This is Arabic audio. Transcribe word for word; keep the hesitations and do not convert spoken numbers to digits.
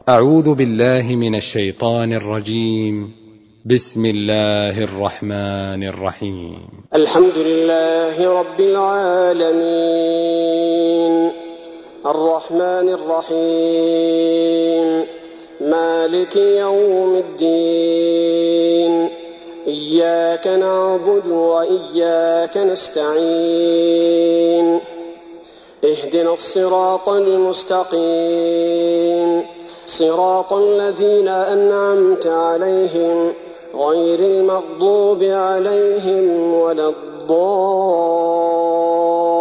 أعوذ بالله من الشيطان الرجيم. بسم الله الرحمن الرحيم. الحمد لله رب العالمين الرحمن الرحيم مالك يوم الدين إياك نعبد وإياك نستعين اهدنا الصراط المستقيم صراط الذين أنعمت عليهم غير المغضوب عليهم ولا الضالين.